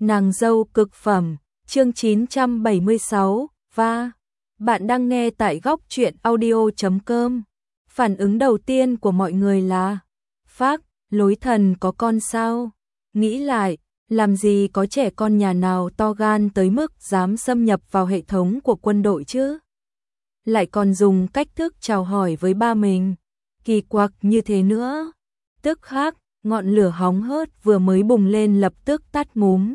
Nàng dâu cực phẩm, chương 976, Bạn đang nghe tại góc truyện audio.com. Phản ứng đầu tiên của mọi người là phác, lối thần có con sao? Nghĩ lại, làm gì có trẻ con nhà nào to gan tới mức dám xâm nhập vào hệ thống của quân đội chứ? Lại còn dùng cách thức chào hỏi với ba mình, kỳ quặc như thế nữa. Tức khắc, ngọn lửa hóng hớt vừa mới bùng lên lập tức tắt ngúm.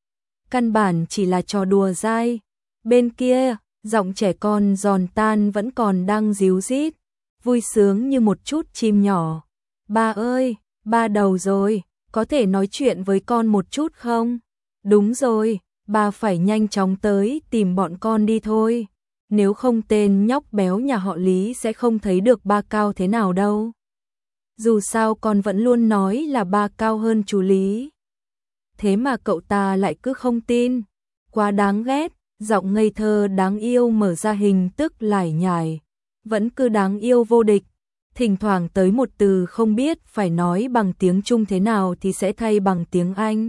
Căn bản chỉ là trò đùa dai. Bên kia, giọng trẻ con giòn tan vẫn còn đang ríu rít, vui sướng như một chút chim nhỏ. Ba ơi, ba đầu rồi, có thể nói chuyện với con một chút không? Đúng rồi, ba phải nhanh chóng tới tìm bọn con đi thôi. Nếu không tên nhóc béo nhà họ Lý sẽ không thấy được ba cao thế nào đâu. Dù sao con vẫn luôn nói là ba cao hơn chú Lý. Thế mà cậu ta lại cứ không tin. Quá đáng ghét, giọng ngây thơ đáng yêu mở ra hình tức lải nhải. Vẫn cứ đáng yêu vô địch. Thỉnh thoảng tới một từ không biết phải nói bằng tiếng Trung thế nào thì sẽ thay bằng tiếng Anh.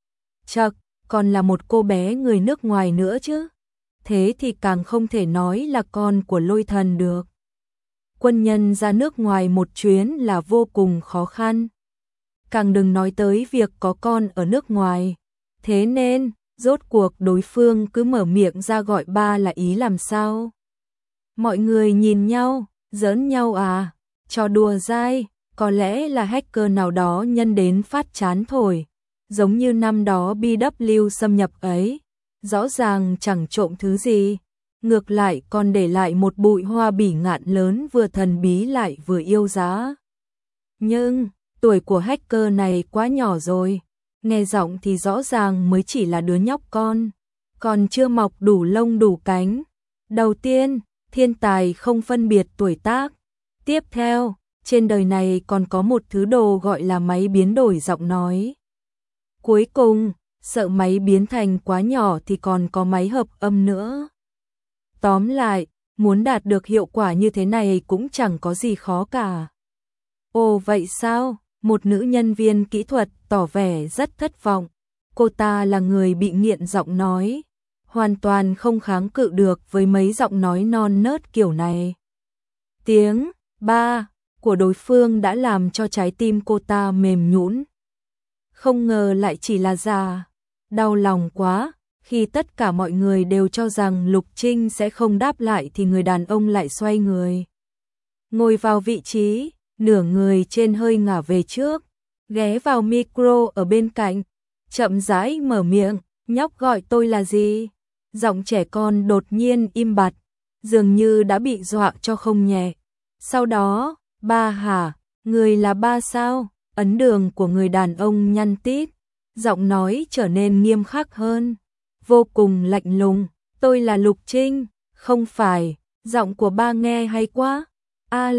Chậc, còn là một cô bé người nước ngoài nữa chứ. Thế thì càng không thể nói là con của Lôi Thần được. Quân nhân ra nước ngoài một chuyến là vô cùng khó khăn. Càng đừng nói tới việc có con ở nước ngoài. Thế nên, rốt cuộc đối phương cứ mở miệng ra gọi ba là ý làm sao? Mọi người nhìn nhau, giỡn nhau à? Trò đùa dai, có lẽ là hacker nào đó nhân đến phát chán thổi. Giống như năm đó BW xâm nhập ấy. Rõ ràng chẳng trộm thứ gì. Ngược lại còn để lại một bụi hoa bỉ ngạn lớn vừa thần bí lại vừa yêu giá. Nhưng, tuổi của hacker này quá nhỏ rồi. Nghe giọng thì rõ ràng mới chỉ là đứa nhóc con. Còn chưa mọc đủ lông đủ cánh. Đầu tiên, thiên tài không phân biệt tuổi tác. Tiếp theo, trên đời này còn có một thứ đồ gọi là máy biến đổi giọng nói. Cuối cùng, sợ máy biến thành quá nhỏ thì còn có máy hợp âm nữa. Tóm lại, muốn đạt được hiệu quả như thế này cũng chẳng có gì khó cả. Ồ vậy sao? Một nữ nhân viên kỹ thuật tỏ vẻ rất thất vọng. Cô ta là người bị nghiện giọng nói, hoàn toàn không kháng cự được với mấy giọng nói non nớt kiểu này. Tiếng ba của đối phương đã làm cho trái tim cô ta mềm nhũn. Không ngờ lại chỉ là già. Đau lòng quá, khi tất cả mọi người đều cho rằng Lục Trinh sẽ không đáp lại thì người đàn ông lại xoay người. Ngồi vào vị trí, nửa người trên hơi ngả về trước, ghé vào micro ở bên cạnh, chậm rãi mở miệng, nhóc gọi tôi là gì? Giọng trẻ con đột nhiên im bặt, dường như đã bị dọa cho không nhẹ. Sau đó, ba hả, người là ba sao? Ấn đường của người đàn ông nhăn tít, giọng nói trở nên nghiêm khắc hơn, vô cùng lạnh lùng. Tôi là Lục Trinh, không phải, giọng của ba nghe hay quá. A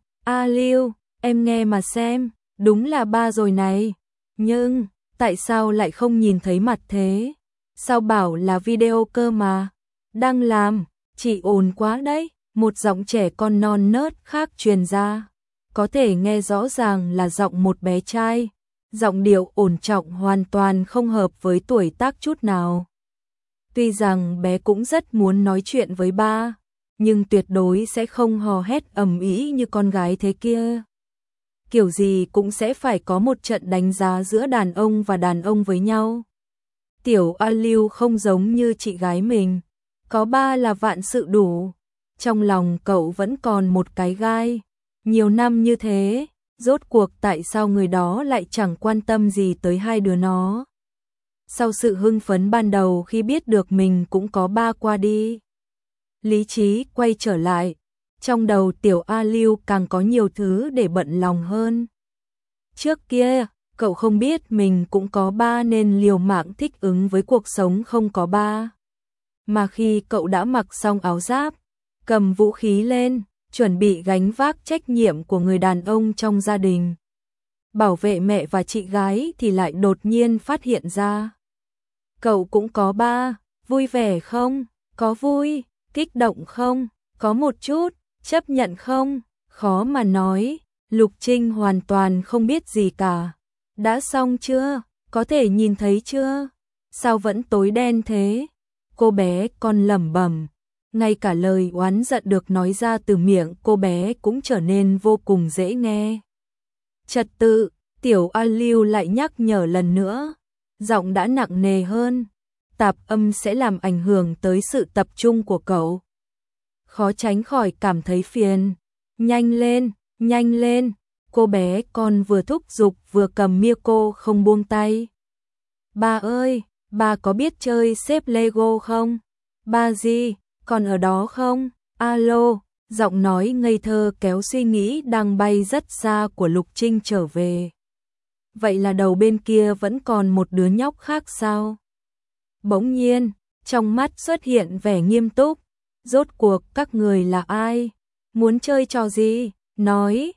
Lưu, em nghe mà xem, đúng là ba rồi này. Nhưng, tại sao lại không nhìn thấy mặt thế? Sao bảo là video cơ mà? Đang làm, chị ồn quá đấy, một giọng trẻ con non nớt khác truyền ra. Có thể nghe rõ ràng là giọng một bé trai. Giọng điệu ổn trọng hoàn toàn không hợp với tuổi tác chút nào. Tuy rằng bé cũng rất muốn nói chuyện với ba, nhưng tuyệt đối sẽ không hò hét ầm ĩ như con gái thế kia. Kiểu gì cũng sẽ phải có một trận đánh giá giữa đàn ông và đàn ông với nhau. Tiểu A Lưu không giống như chị gái mình, có ba là vạn sự đủ. Trong lòng cậu vẫn còn một cái gai. Nhiều năm như thế, rốt cuộc tại sao người đó lại chẳng quan tâm gì tới hai đứa nó? Sau sự hưng phấn ban đầu khi biết được mình cũng có ba qua đi, lý trí quay trở lại, trong đầu tiểu A Lưu càng có nhiều thứ để bận lòng hơn. Trước kia, cậu không biết mình cũng có ba nên liều mạng thích ứng với cuộc sống không có ba. Mà khi cậu đã mặc xong áo giáp, cầm vũ khí lên, chuẩn bị gánh vác trách nhiệm của người đàn ông trong gia đình, bảo vệ mẹ và chị gái thì lại đột nhiên phát hiện ra. Cậu cũng có ba, vui vẻ không? Có vui, kích động không? Có một chút, chấp nhận không? Khó mà nói, Lục Trinh hoàn toàn không biết gì cả. Đã xong chưa? Có thể nhìn thấy chưa? sao vẫn tối đen thế? Cô bé con lẩm bẩm, ngay cả lời oán giận được nói ra từ miệng cô bé cũng trở nên vô cùng dễ nghe. Trật tự, Tiểu A Lưu lại nhắc nhở lần nữa, giọng đã nặng nề hơn, tạp âm sẽ làm ảnh hưởng tới sự tập trung của cậu. Khó tránh khỏi cảm thấy phiền. Nhanh lên, cô bé con vừa thúc giục vừa cầm Miko không buông tay. Ba ơi, ba có biết chơi xếp Lego không? Ba gì, còn ở đó không? Alo, giọng nói ngây thơ kéo suy nghĩ đang bay rất xa của Lục Trinh trở về. Vậy là đầu bên kia vẫn còn một đứa nhóc khác sao? Bỗng nhiên, trong mắt xuất hiện vẻ nghiêm túc. Rốt cuộc các người là ai? Muốn chơi trò gì? Nói,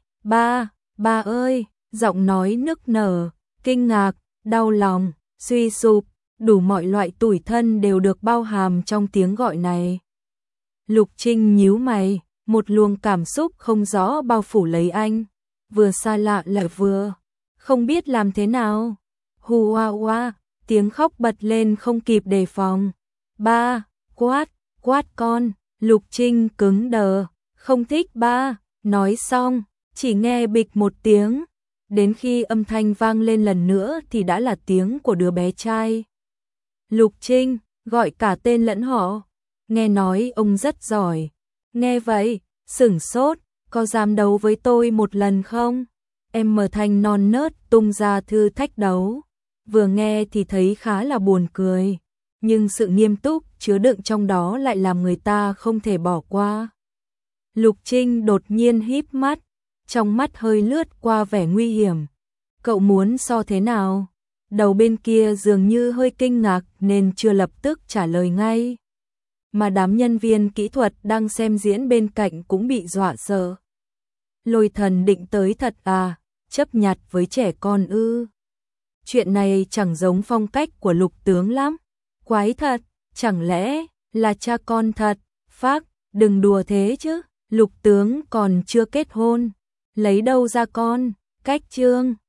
ba ơi, giọng nói nức nở, kinh ngạc, đau lòng, suy sụp, đủ mọi loại tủi thân đều được bao hàm trong tiếng gọi này. Lục Trinh nhíu mày, một luồng cảm xúc không rõ bao phủ lấy anh, vừa xa lạ lại vừa không biết làm thế nào. Hù oa oa, tiếng khóc bật lên không kịp đề phòng. Ba, quát con, Lục Trinh cứng đờ, không thích ba, nói xong, chỉ nghe bịch một tiếng, đến khi âm thanh vang lên lần nữa thì đã là tiếng của đứa bé trai. Lục Trinh, gọi cả tên lẫn họ, nghe nói ông rất giỏi, nghe vậy, sửng sốt, có dám đấu với tôi một lần không? Em mở thanh non nớt tung ra thư thách đấu, vừa nghe thì thấy khá là buồn cười, nhưng sự nghiêm túc chứa đựng trong đó lại làm người ta không thể bỏ qua. Lục Trinh đột nhiên híp mắt, trong mắt hơi lướt qua vẻ nguy hiểm. Cậu muốn so thế nào? Đầu bên kia dường như hơi kinh ngạc nên chưa lập tức trả lời ngay. Mà đám nhân viên kỹ thuật đang xem diễn bên cạnh cũng bị dọa sợ. Lôi Thần định tới thật à, chấp nhặt với trẻ con ư? Chuyện này chẳng giống phong cách của Lục tướng lắm. Quái thật, chẳng lẽ là cha con thật? Phác, đừng đùa thế chứ, Lục tướng còn chưa kết hôn, lấy đâu ra con? Cách trương